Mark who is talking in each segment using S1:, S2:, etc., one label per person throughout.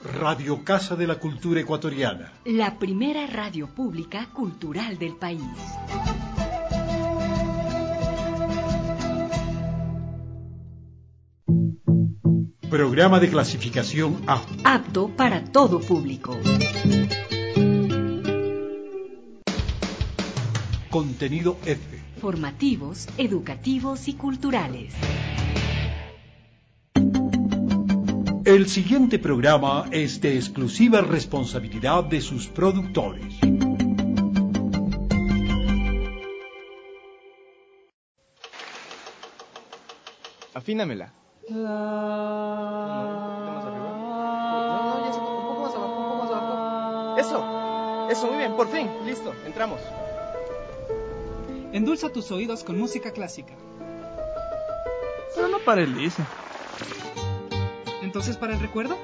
S1: Radio Casa de la Cultura Ecuatoriana.
S2: La primera radio pública cultural del país.
S1: Programa de clasificación A.
S2: Apto para todo público.
S1: Contenido F.
S2: Formativos, educativos y culturales.
S1: El siguiente programa es de exclusiva responsabilidad de sus productores.
S3: Afínamela. No, más arriba. No, ya está, un poco más abajo, un poco más abajo. Eso, muy bien, por fin, listo, entramos.
S4: Endulza tus oídos con música clásica. Pero no para Elisa. ¿Entonces para el recuerdo?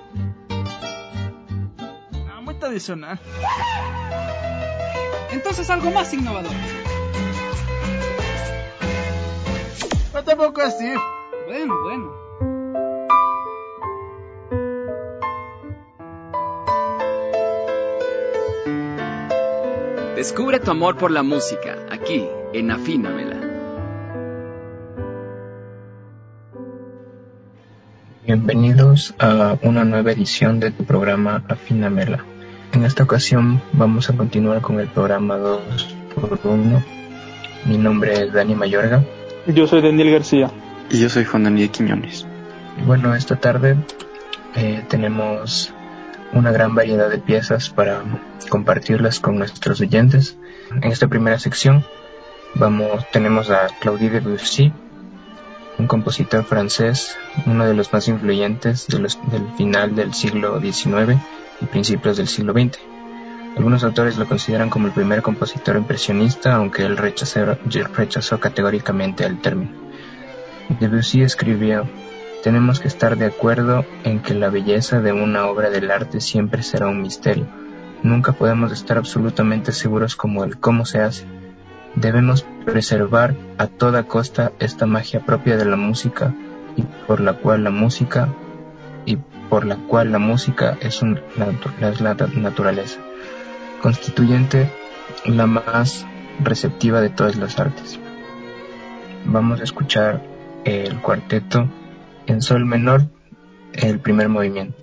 S4: Ah, muy tradicional. Entonces algo más innovador. No tampoco así. Bueno.
S5: Descubre tu amor por la música, aquí, en Afínamela.
S6: Bienvenidos a una nueva edición de tu programa Afínamela. En esta ocasión vamos a continuar con el programa 2x1. Mi nombre es Dani Mayorga.
S7: Yo soy Daniel García.
S8: Y yo soy Juan Daniel Quiñones.
S6: Bueno, esta tarde tenemos una gran variedad de piezas para compartirlas con nuestros oyentes. En esta primera sección tenemos a Claudie Debussy, un compositor francés, uno de los más influyentes del final del siglo XIX y principios del siglo XX. Algunos autores lo consideran como el primer compositor impresionista, aunque él rechazó categóricamente el término. Debussy escribió: tenemos que estar de acuerdo en que la belleza de una obra del arte siempre será un misterio. Nunca podemos estar absolutamente seguros como el cómo se hace. Debemos preservar a toda costa esta magia propia de la música y por la cual la música es la naturaleza, constituyente la más receptiva de todas las artes. Vamos a escuchar el cuarteto en sol menor, el primer movimiento.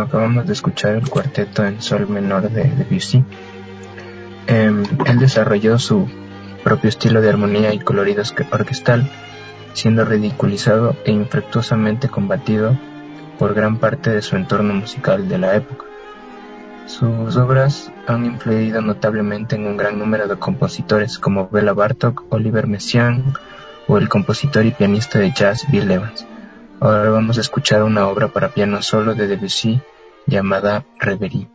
S6: acabamos de escuchar el cuarteto en sol menor de Debussy. Él desarrolló su propio estilo de armonía y colorido orquestal, siendo ridiculizado e infructuosamente combatido por gran parte de su entorno musical de la época. Sus obras han influido notablemente en un gran número de compositores como Bela Bartok, Oliver Messiaen o el compositor y pianista de jazz Bill Evans. Ahora vamos a escuchar una obra para piano solo de Debussy llamada Reverie.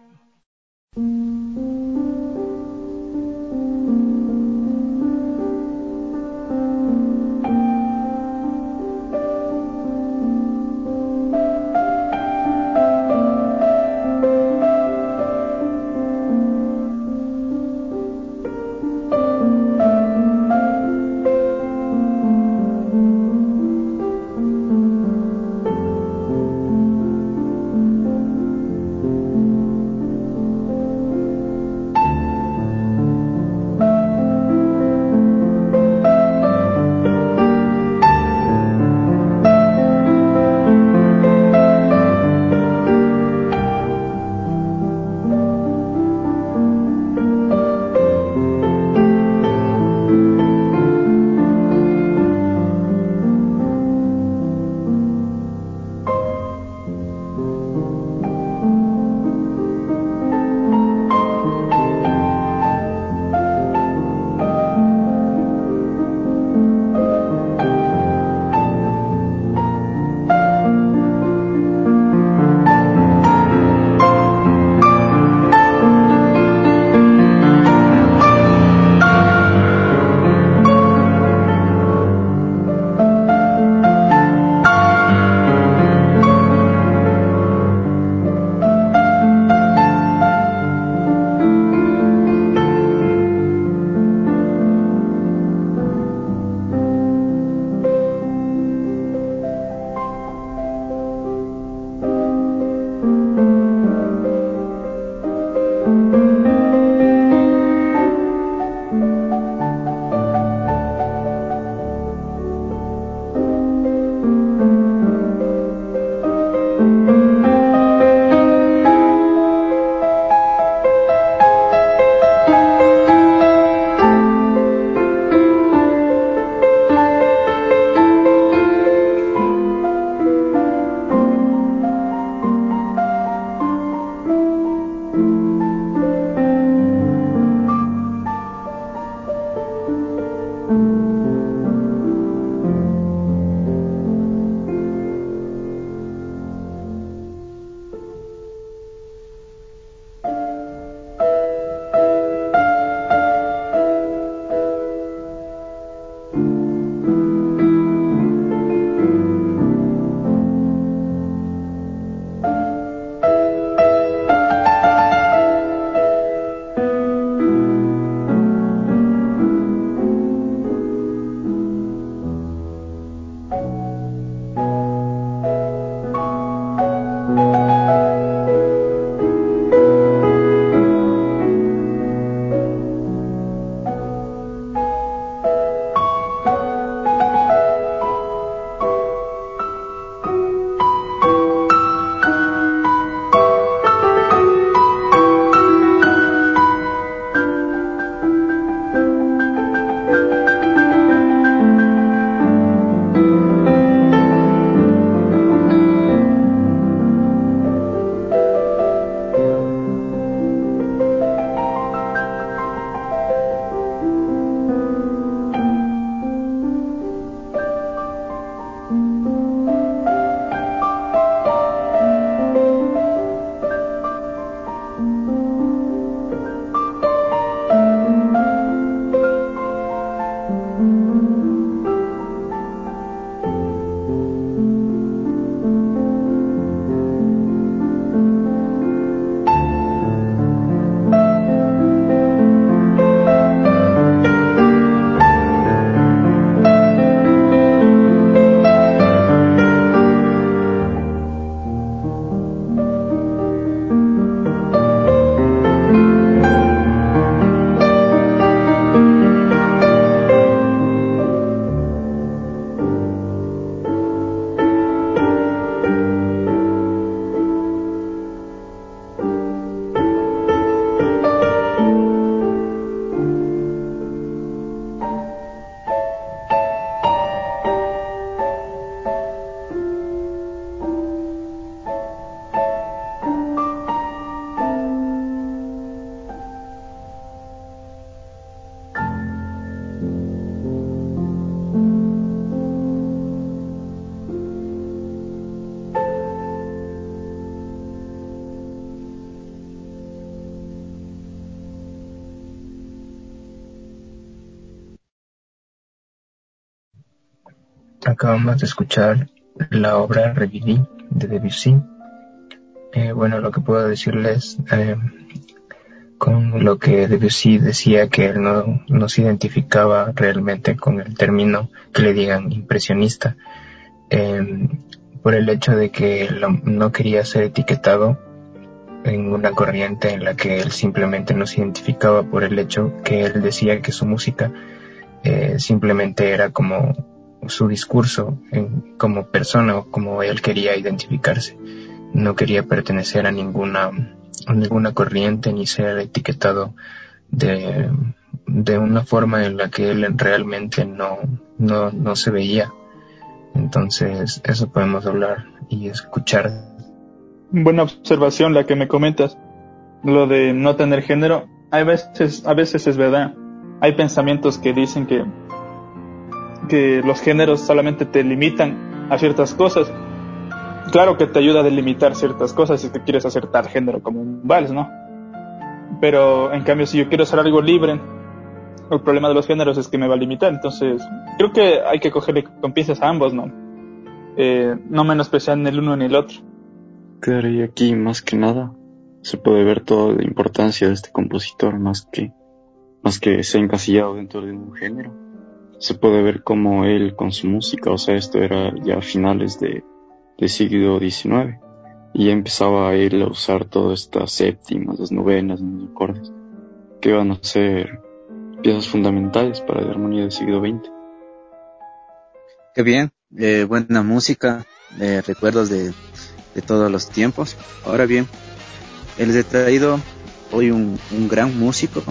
S6: Acabamos de escuchar la obra Revivie de Debussy. Bueno, lo que puedo decirles con lo que Debussy decía, que él no se identificaba realmente con el término que le digan impresionista, por el hecho de que él no quería ser etiquetado en una corriente en la que él simplemente no se identificaba, por el hecho que él decía que su música simplemente era como su discurso como persona, o como él quería identificarse. No quería pertenecer a ninguna corriente ni ser etiquetado de una forma en la que él realmente no se veía. Entonces eso podemos hablar y escuchar.
S7: Buena observación la que me comentas, lo de no tener género. A veces es verdad. Hay pensamientos que dicen que los géneros solamente te limitan a ciertas cosas. Claro que te ayuda a delimitar ciertas cosas si te quieres hacer tal género como un vals, ¿no? Pero en cambio, si yo quiero hacer algo libre, el problema de los géneros es que me va a limitar. Entonces creo que hay que cogerle con pinzas a ambos, ¿no? No menospreciar ni el uno ni el otro.
S8: Claro, y aquí más que nada se puede ver toda la importancia de este compositor, más que se ha encasillado dentro de un género. Se puede ver como él con su música, o sea, esto era ya a finales del siglo XIX, y ya empezaba él a usar todas estas séptimas, las novenas, los acordes, que iban a ser piezas fundamentales para la armonía del siglo XX.
S9: Qué bien, buena música, recuerdos de todos los tiempos. Ahora bien, les he traído hoy un gran músico,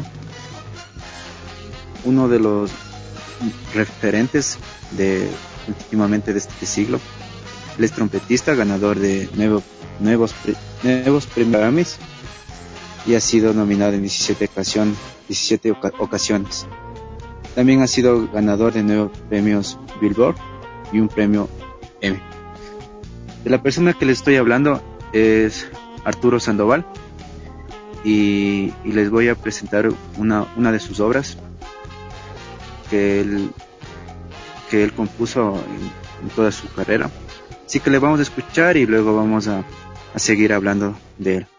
S9: uno de los referentes últimamente de este siglo. Él es trompetista, ganador de nuevos premios Grammys, y ha sido nominado en 17 ocasiones. También ha sido ganador de 9 premios Billboard y un premio Emmy. De la persona que les estoy hablando es Arturo Sandoval, y les voy a presentar una de sus obras que él compuso en toda su carrera. Así que le vamos a escuchar y luego vamos a seguir hablando de él.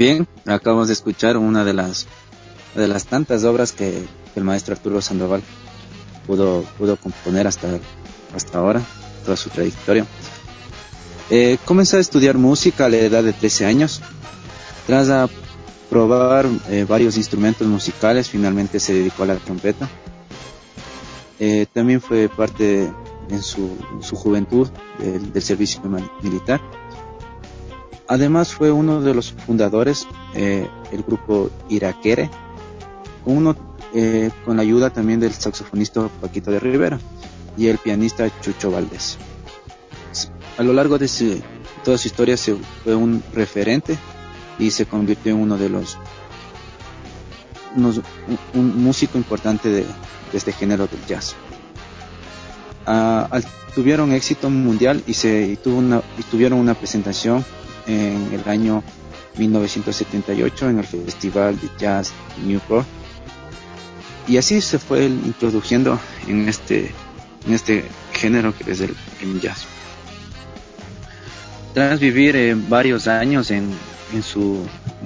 S9: Bien, acabamos de escuchar una de las tantas obras que el maestro Arturo Sandoval pudo componer hasta ahora, toda su trayectoria. Comenzó a estudiar música a la edad de 13 años. Tras probar varios instrumentos musicales, finalmente se dedicó a la trompeta. También fue parte en su juventud del servicio militar. Además fue uno de los fundadores del grupo Iraquere, con la ayuda también del saxofonista Paquito de Rivera y el pianista Chucho Valdés. A lo largo de toda su historia fue un referente y se convirtió en uno de un músico importante de este género del jazz. Tuvieron éxito mundial y tuvieron una presentación en el año 1978 en el Festival de Jazz Newport, y así se fue introduciendo en este género que es el jazz. Tras vivir varios años en su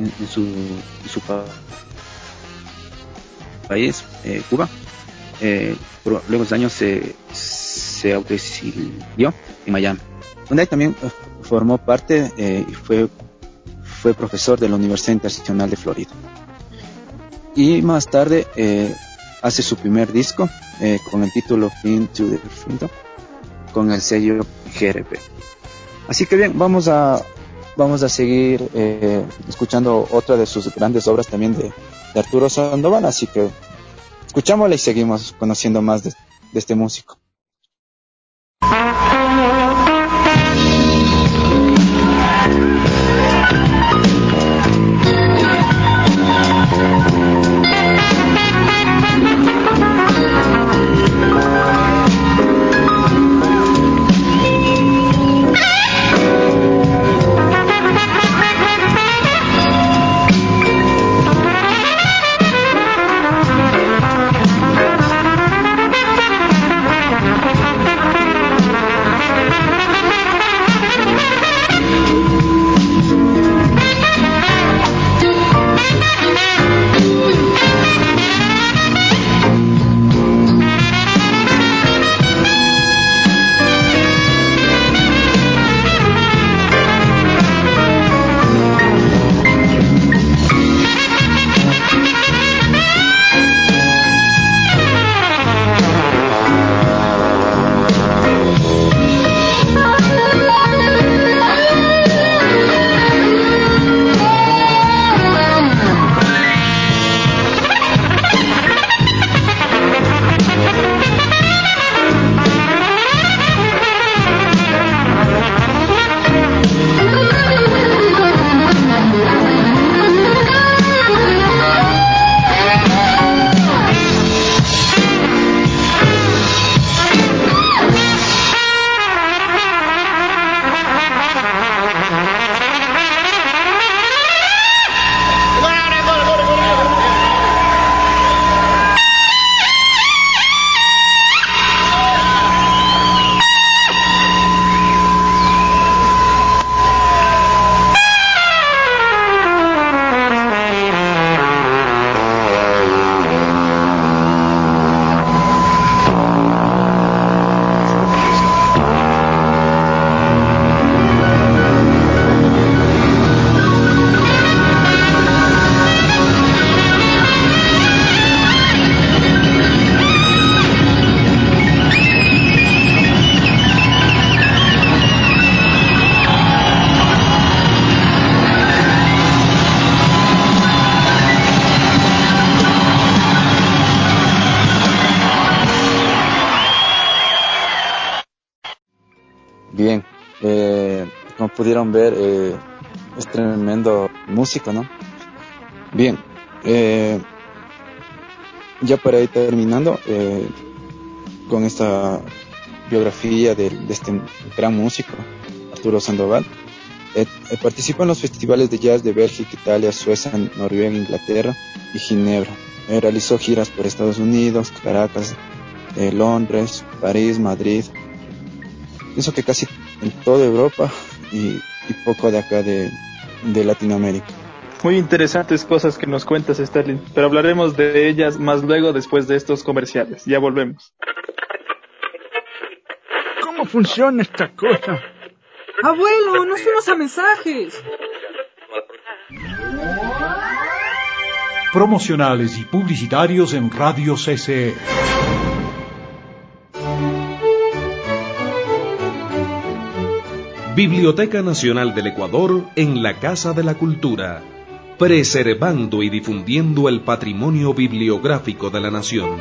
S9: país, Cuba, luego de años se autoexilió en Miami, donde ahí también formó parte y fue profesor de la Universidad Internacional de Florida. Y más tarde hace su primer disco con el título Fin to the Freedom, con el sello GRP. Así que bien, vamos a seguir escuchando otra de sus grandes obras también de Arturo Sandoval, así que escuchámosla y seguimos conociendo más de este músico. Bien, como pudieron ver, es tremendo músico, ¿no? Bien, ya para ir terminando con esta biografía de este gran músico, Arturo Sandoval, participó en los festivales de jazz de Bélgica, Italia, Suecia, Noruega, Inglaterra y Ginebra. Realizó giras por Estados Unidos, Caracas, Londres, París, Madrid. Pienso que casi en toda Europa y poco de acá de Latinoamérica.
S7: Muy interesantes cosas que nos cuentas, Sterling, pero hablaremos de ellas más luego después de estos comerciales. Ya volvemos.
S4: ¿Cómo funciona esta cosa?
S10: Abuelo, nos fuimos a mensajes.
S1: Promocionales y publicitarios en Radio CCE.
S11: Biblioteca Nacional del Ecuador en la Casa de la Cultura, preservando y difundiendo el patrimonio bibliográfico de la nación.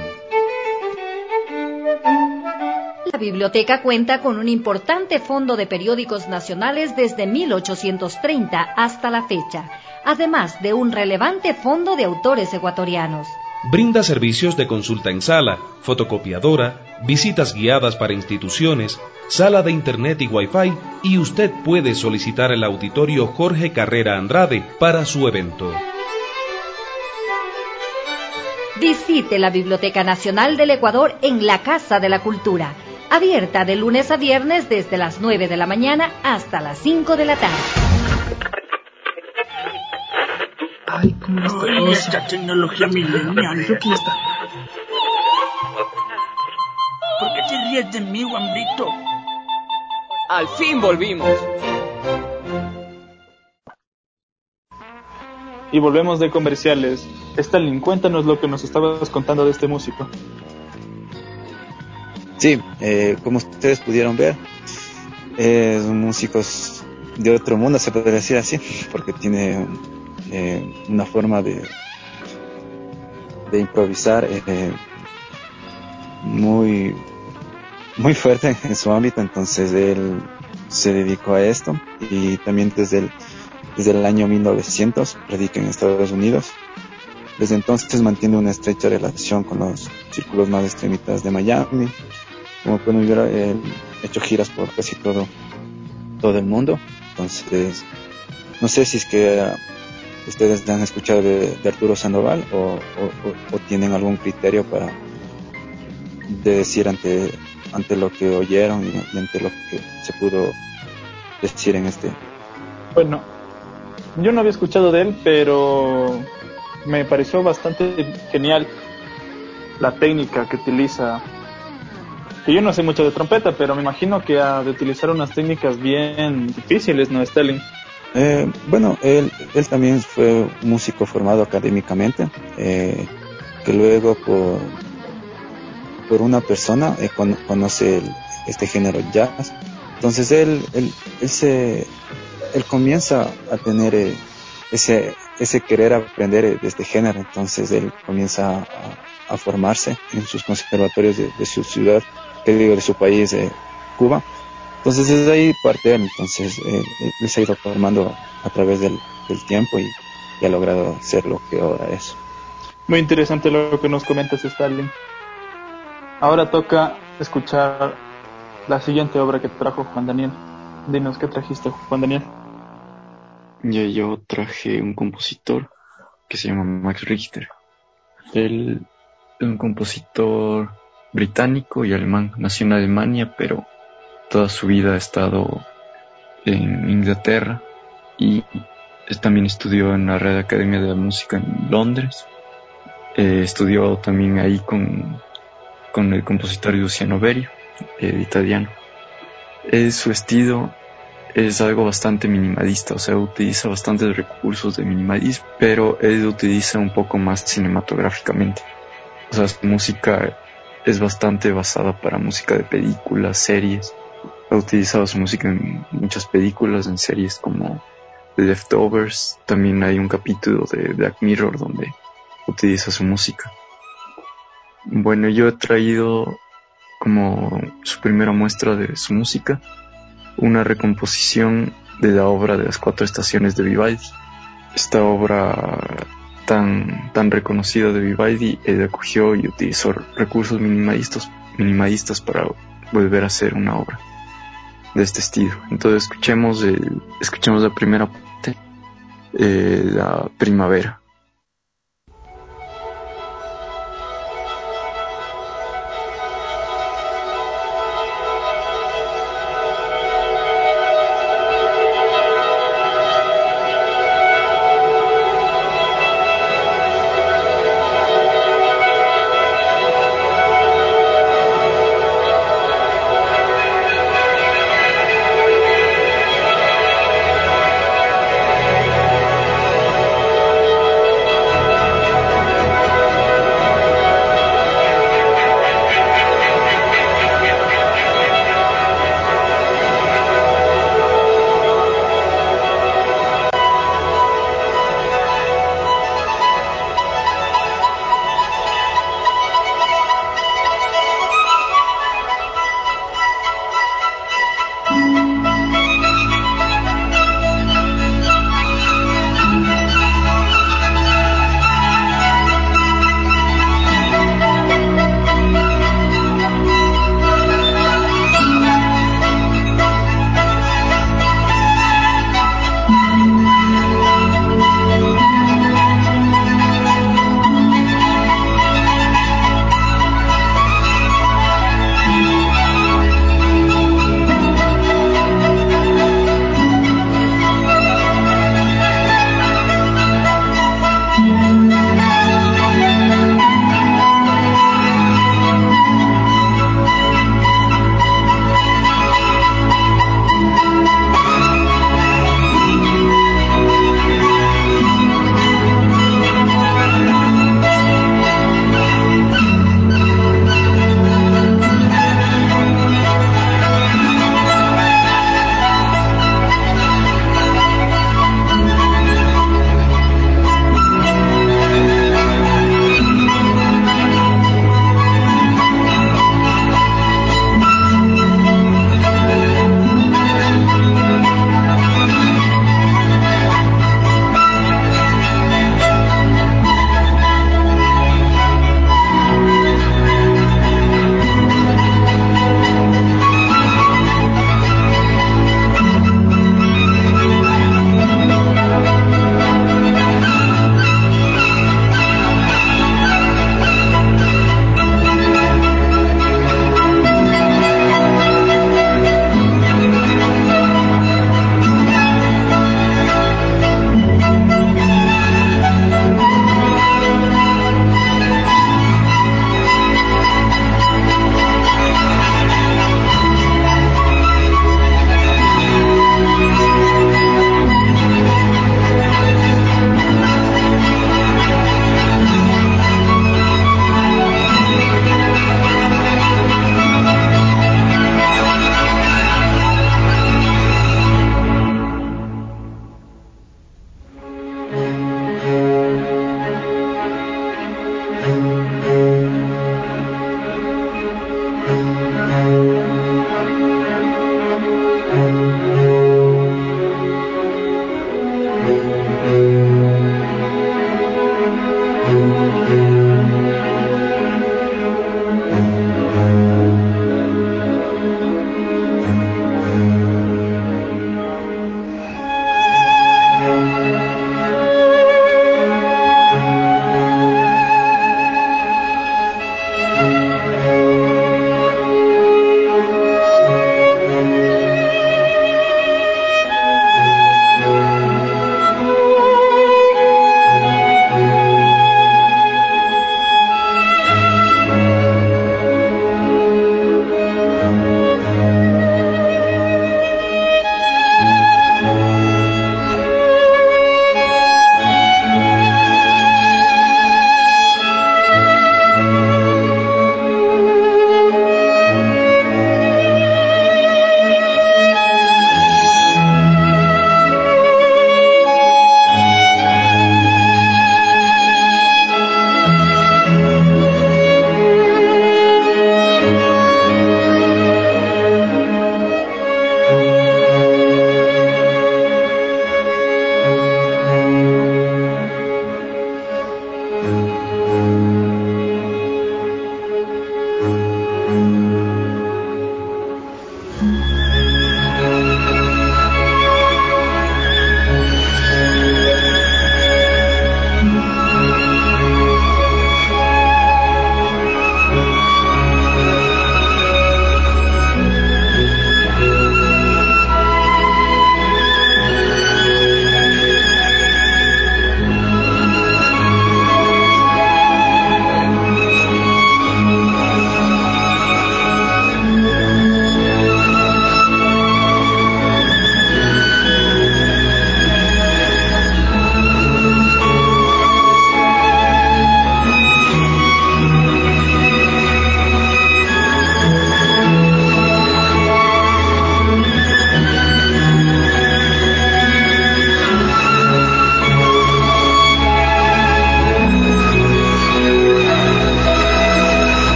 S2: La biblioteca cuenta con un importante fondo de periódicos nacionales desde 1830 hasta la fecha, además de un relevante fondo de autores ecuatorianos.
S11: Brinda servicios de consulta en sala, fotocopiadora, visitas guiadas para instituciones, sala de internet y wifi, y usted puede solicitar el auditorio Jorge Carrera Andrade para su evento.
S2: Visite la Biblioteca Nacional del Ecuador en la Casa de la Cultura, abierta de lunes a viernes desde las 9 de la mañana hasta las 5 de la tarde.
S4: Ay, cómo está
S10: Esta tecnología milenial.
S4: Aquí está.
S10: ¿Por qué te ríes de mí, Guambrito?
S3: Al fin volvimos.
S7: Y volvemos de comerciales. Stalin, cuéntanos lo que nos estabas contando de este músico.
S9: Sí, como ustedes pudieron ver, son músicos de otro mundo, se podría decir así, porque tiene una forma de improvisar muy fuerte en su ámbito. Entonces él se dedicó a esto y también desde el año 1900 predica en Estados Unidos. Desde entonces mantiene una estrecha relación con los círculos más extremitas de Miami. Como pueden ver, él ha hecho giras por casi todo el mundo. Entonces, no sé si es que ustedes han escuchado de Arturo Sandoval o tienen algún criterio de decir ante lo que oyeron y ante lo que se pudo decir en este.
S7: Bueno, yo no había escuchado de él, pero me pareció bastante genial la técnica que utiliza. Que yo no sé mucho de trompeta, pero me imagino que ha de utilizar unas técnicas bien difíciles, ¿no, Sterling?
S9: Bueno, él también fue músico formado académicamente, que luego por una persona conoce este género jazz. Entonces él comienza a tener ese querer aprender de este género. Entonces él comienza a formarse en sus conservatorios de su ciudad, de su país, Cuba. Entonces desde ahí parte él. Entonces él se ha ido formando a través del tiempo y ha logrado ser lo que ahora es.
S7: Muy interesante lo que nos comentas, Stalin. Ahora toca escuchar la siguiente obra que trajo Juan Daniel. Dinos, ¿qué trajiste, Juan Daniel?
S8: Yo traje un compositor que se llama Max Richter. Él es un compositor británico y alemán. Nació en Alemania, pero toda su vida ha estado en Inglaterra y también estudió en la Real Academia de la Música en Londres. Estudió también ahí con el compositor Luciano Berio, italiano. Su estilo es algo bastante minimalista, o sea, utiliza bastantes recursos de minimalismo, pero él utiliza un poco más cinematográficamente. O sea, su música es bastante basada para música de películas, series. Ha utilizado su música en muchas películas, en series como The Leftovers. También hay un capítulo de Black Mirror donde utiliza su música. Bueno, yo he traído como su primera muestra de su música una recomposición de la obra de las 4 estaciones de Vivaldi. Esta obra tan reconocida de Vivaldi, él acogió y utilizó recursos minimalistas para volver a hacer una obra de este estilo. Entonces escuchemos la primera parte, la primavera.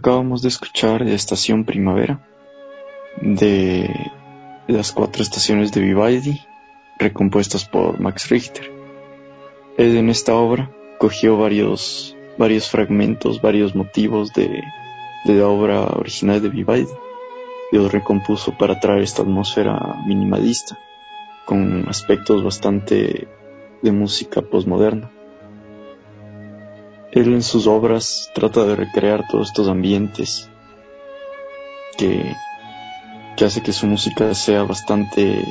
S8: Acabamos de escuchar Estación Primavera de las 4 estaciones de Vivaldi, recompuestas por Max Richter. Él en esta obra cogió varios fragmentos, varios motivos de la obra original de Vivaldi y los recompuso para traer esta atmósfera minimalista con aspectos bastante de música postmoderna. Él en sus obras trata de recrear todos estos ambientes que hace que su música sea bastante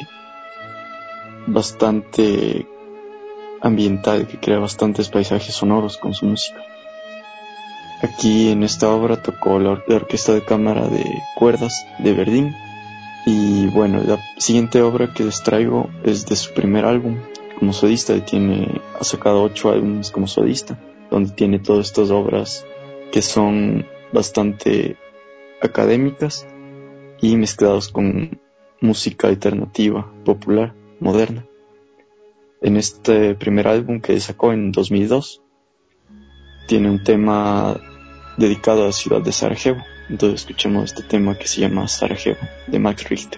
S8: ambiental, que crea bastantes paisajes sonoros con su música. Aquí en esta obra tocó la Orquesta de Cámara de Cuerdas de Berlín. Y bueno, la siguiente obra que les traigo es de su primer álbum como solista. Ha sacado 8 álbumes como solista, donde tiene todas estas obras que son bastante académicas y mezclados con música alternativa, popular, moderna. En este primer álbum que sacó en 2002, tiene un tema dedicado a la ciudad de Sarajevo. Entonces escuchemos este tema que se llama Sarajevo, de Max Richter.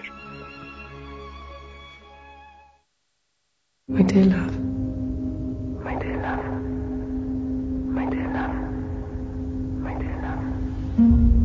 S12: My dear love, my dear love, my dear love, my dear love.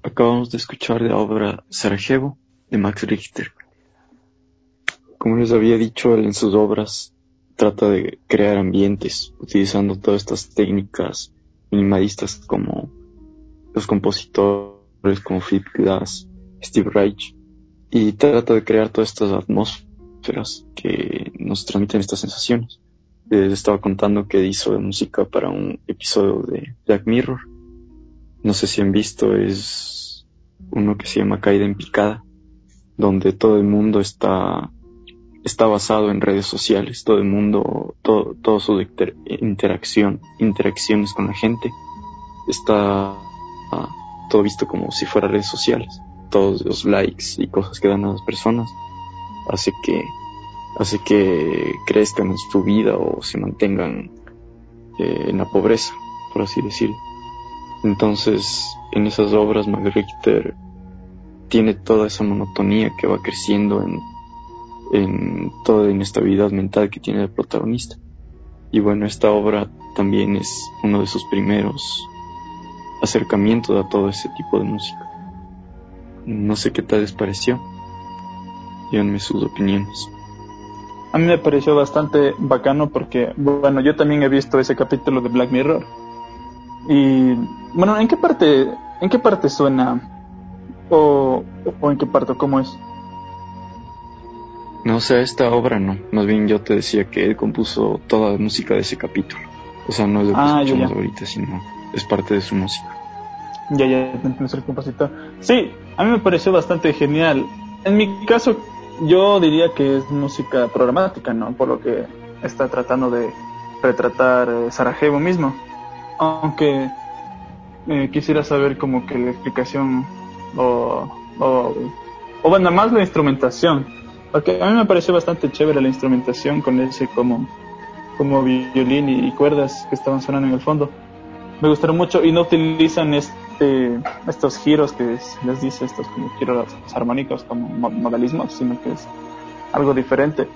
S8: Acabamos de escuchar la obra Sarajevo de Max Richter. Como les había dicho, él en sus obras trata de crear ambientes utilizando todas estas técnicas minimalistas como los compositores como Philip Glass, Steve Reich, y trata de crear todas estas atmósferas que nos transmiten estas sensaciones. Les estaba contando que hizo música para un episodio de Black Mirror. No sé si han visto, es uno que se llama Caída en Picada, donde todo el mundo está basado en redes sociales, todo el mundo, todo su interacciones con la gente está todo visto como si fuera redes sociales. Todos los likes y cosas que dan a las personas hace que crezcan en su vida o se mantengan en la pobreza, por así decirlo. Entonces, en esas obras Max Richter tiene toda esa monotonía que va creciendo en toda la inestabilidad mental que tiene el protagonista. Y bueno, esta obra también es uno de sus primeros acercamientos a todo ese tipo de música. No sé qué tal les pareció. Díganme sus opiniones.
S7: A mí me pareció bastante bacano porque, bueno, yo también he visto ese capítulo de Black Mirror. Y, bueno, ¿en qué parte suena? ¿O en qué parte? ¿Cómo es?
S8: No, o sea, esta obra no. Más bien yo te decía que él compuso toda la música de ese capítulo. O sea, no es lo que escuchamos ahorita, sino es parte de su música.
S7: Ya, entiendo el compositor. Sí, a mí me pareció bastante genial. En mi caso, yo diría que es música programática, ¿no? Por lo que está tratando de retratar Sarajevo mismo. Aunque quisiera saber como que la explicación o bueno, más la instrumentación. Porque a mí me pareció bastante chévere la instrumentación con ese como violín y cuerdas que estaban sonando en el fondo. Me gustaron mucho y no utilizan estos giros que se les dice, estos como giros armónicos como modalismos, sino que es algo diferente.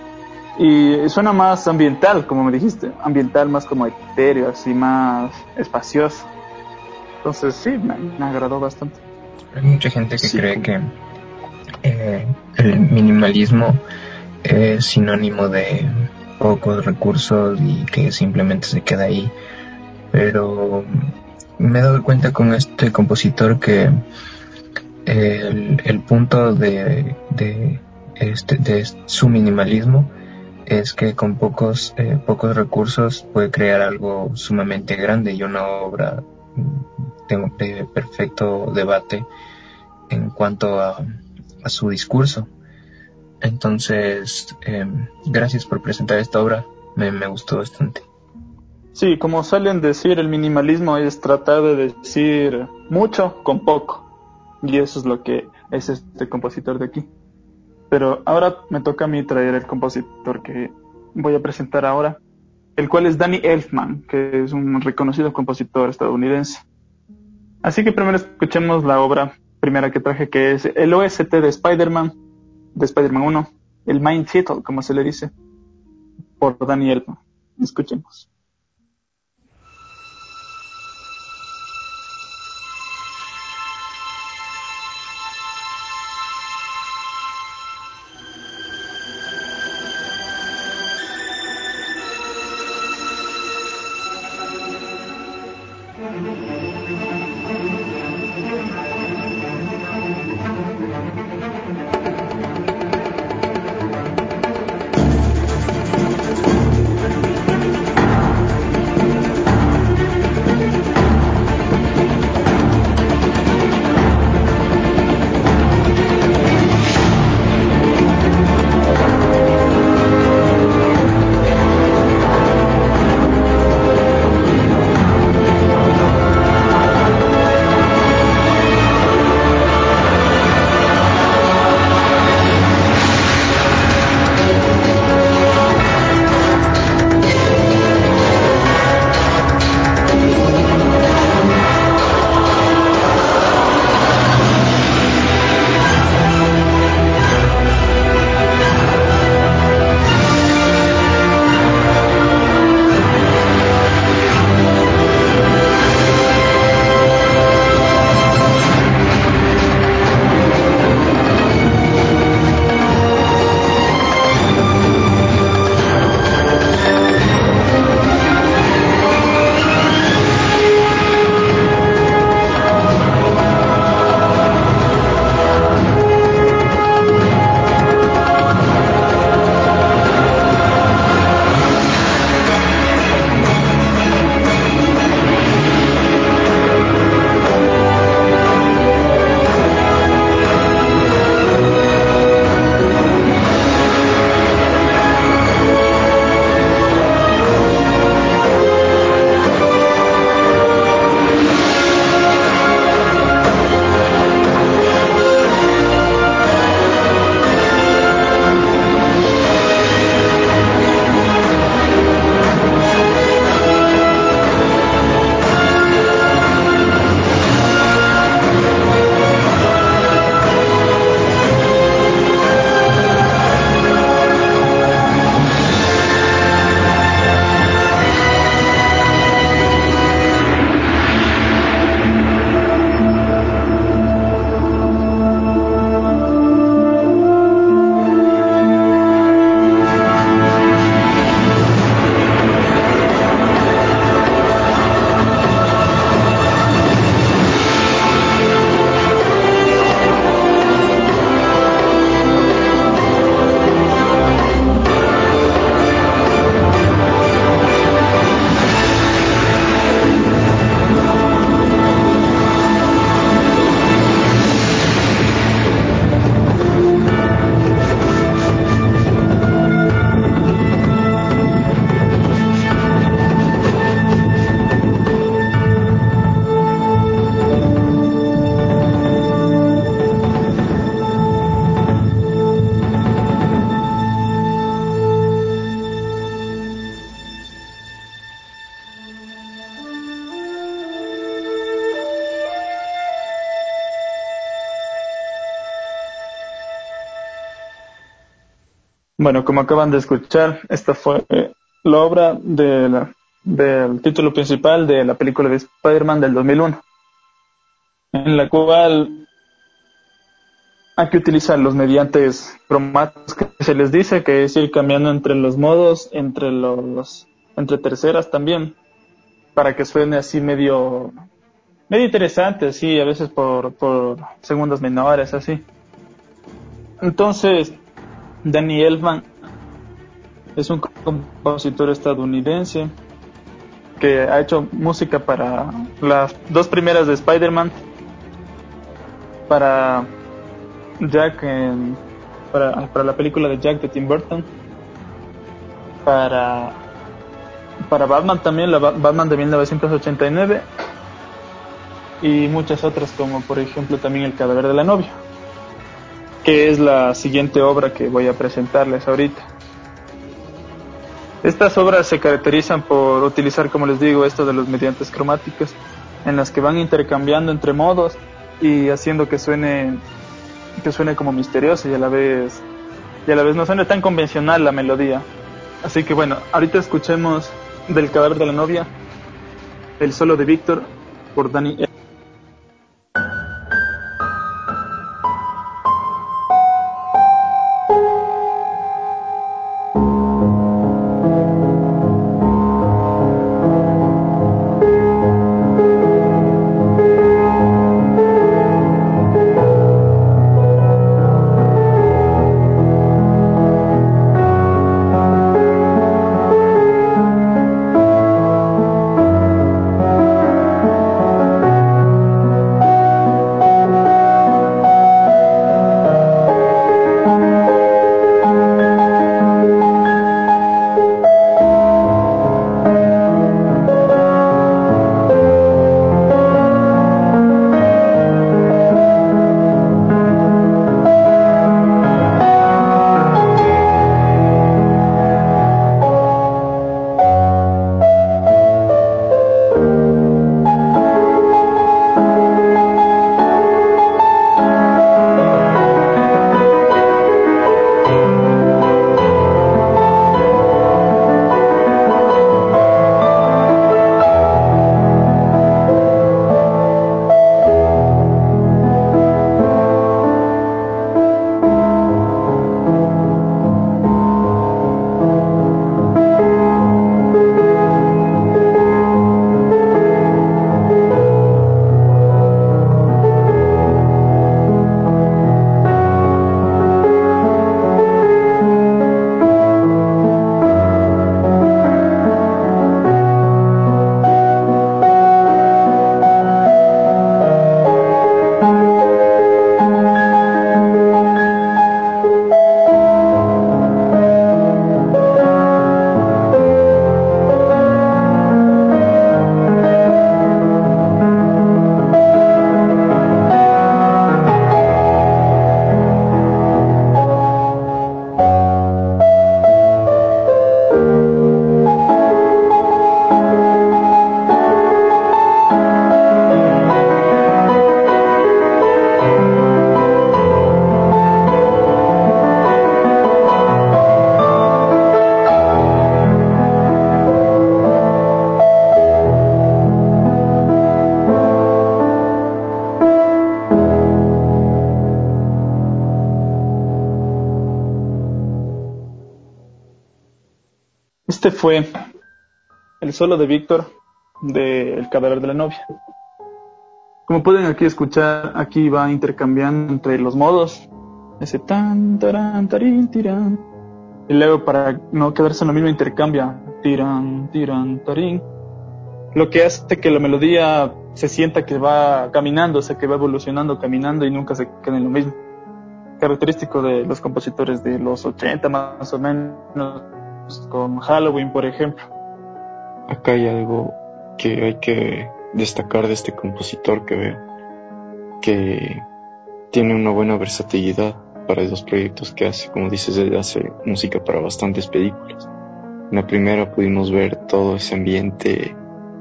S7: Y suena más ambiental, como me dijiste, ambiental más como etéreo, así más espacioso. Entonces sí, me agradó bastante.
S6: Hay mucha gente que cree que el minimalismo es sinónimo de pocos recursos y que simplemente se queda ahí, pero me he dado cuenta con este compositor que el punto de su minimalismo es que con pocos recursos puede crear algo sumamente grande y una obra de perfecto debate en cuanto a su discurso. Entonces, gracias por presentar esta obra, me gustó bastante.
S7: Sí, como suelen decir, el minimalismo es tratar de decir mucho con poco, y eso es lo que es este compositor de aquí. Pero ahora me toca a mí traer el compositor que voy a presentar ahora, el cual es Danny Elfman, que es un reconocido compositor estadounidense. Así que primero escuchemos la obra primera que traje, que es el OST de Spider-Man 1, el main title, como se le dice, por Danny Elfman. Escuchemos. Bueno, como acaban de escuchar, esta fue la obra del título principal de la película de Spider-Man del 2001, en la cual hay que utilizar los mediantes cromáticos que se les dice, que es ir cambiando entre los modos, entre terceras también, para que suene así medio interesante, así, a veces por segundos menores, así. Entonces, Danny Elfman es un compositor estadounidense que ha hecho música para las dos primeras de Spider-Man, para Jack, para la película de Jack de Tim Burton, para Batman también, la Batman de 1989, y muchas otras, como por ejemplo también El cadáver de la novia, que es la siguiente obra que voy a presentarles ahorita. Estas obras se caracterizan por utilizar, como les digo, esto de los mediantes cromáticos, en las que van intercambiando entre modos y haciendo que suene como misterioso y a la vez no suene tan convencional la melodía. Así que bueno, ahorita escuchemos del cadáver de la novia el solo de Víctor por Danny Elfman. Este fue el solo de Víctor de El cadáver de la novia. Como pueden aquí escuchar, aquí va intercambiando entre los modos, ese tan, tarán, tarín, tirán, y luego para no quedarse en lo mismo intercambia tirán, tirán, tarín, lo que hace que la melodía se sienta que va caminando, o sea que va evolucionando, caminando y nunca se queda en lo mismo. Característico de los compositores de los 80 más o menos, con Halloween por ejemplo.
S8: Acá hay algo que hay que destacar de este compositor que veo, que tiene una buena versatilidad para los proyectos que hace. Como dices, él hace música para bastantes películas. En la primera pudimos ver todo ese ambiente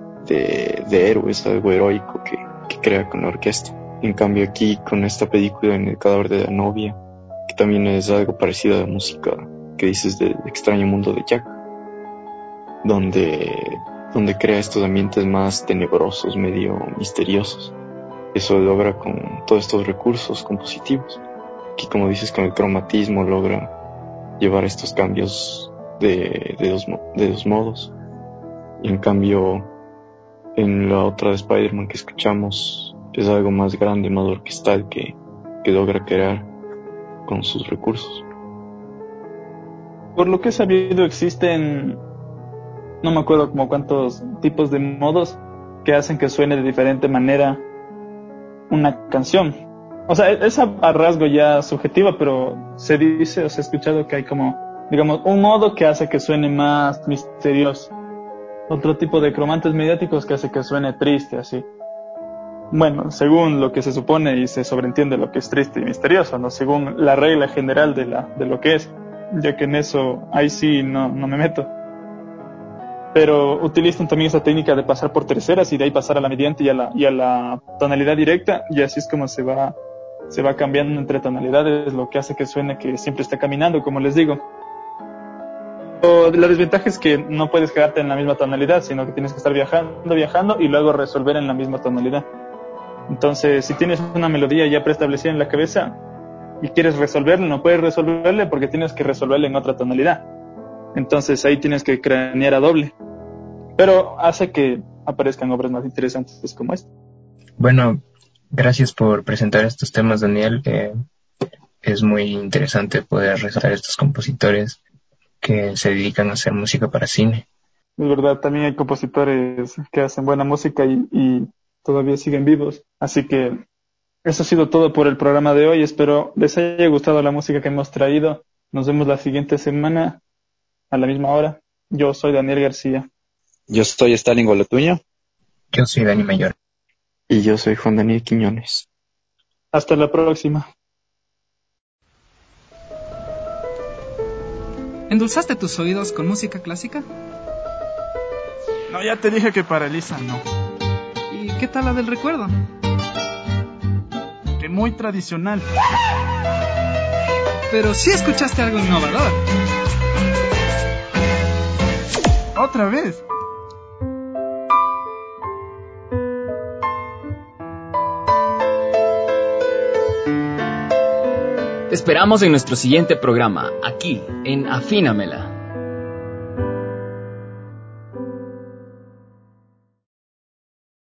S8: de héroes, algo heroico que crea con la orquesta. En cambio aquí con esta película, en El cadáver de la novia, que también es algo parecido a la música que dices del extraño mundo de Jack, donde crea estos ambientes más tenebrosos, medio misteriosos. Eso logra con todos estos recursos compositivos. Aquí, como dices, con el cromatismo logra llevar estos cambios de dos modos. Y en cambio, en la otra de Spider-Man que escuchamos, es algo más grande, más orquestal que logra crear con sus recursos.
S7: Por lo que he sabido, existen, no me acuerdo como cuántos tipos de modos que hacen que suene de diferente manera una canción. O sea, es a rasgo ya subjetiva, pero se dice o se ha escuchado que hay como, digamos, un modo que hace que suene más misterioso, otro tipo de cromantes mediáticos que hace que suene triste, así. Bueno, según lo que se supone y se sobreentiende lo que es triste y misterioso, ¿no? Según la regla general de lo que es, ya que en eso ahí sí no me meto. Pero utilizan también esa técnica de pasar por terceras y de ahí pasar a la mediante y a la tonalidad directa, y así es como se va cambiando entre tonalidades, lo que hace que suene que siempre está caminando, como les digo. La desventaja es que no puedes quedarte en la misma tonalidad, sino que tienes que estar viajando y luego resolver en la misma tonalidad. Entonces, si tienes una melodía ya preestablecida en la cabeza y quieres resolverla, no puedes resolverla porque tienes que resolverla en otra tonalidad. Entonces ahí tienes que cranear a doble. Pero hace que aparezcan obras más interesantes como esta.
S6: Bueno, gracias por presentar estos temas, Daniel. Es muy interesante poder resaltar estos compositores que se dedican a hacer música para cine.
S7: Es verdad, también hay compositores que hacen buena música y todavía siguen vivos. Así que eso ha sido todo por el programa de hoy. Espero les haya gustado la música que hemos traído. Nos vemos la siguiente semana a la misma hora. Yo soy Daniel García.
S9: Yo soy Stalin Golotuño.
S6: Yo soy Dani Mayor.
S8: Y yo soy Juan Daniel Quiñones.
S7: Hasta la próxima.
S4: ¿Endulzaste tus oídos con música clásica?
S7: No, ya te dije que para Elisa no.
S4: ¿Y qué tal la del recuerdo?
S7: Que muy tradicional.
S4: Pero sí escuchaste algo innovador.
S7: ¿Otra vez?
S5: Te esperamos en nuestro siguiente programa, aquí en Afínamela.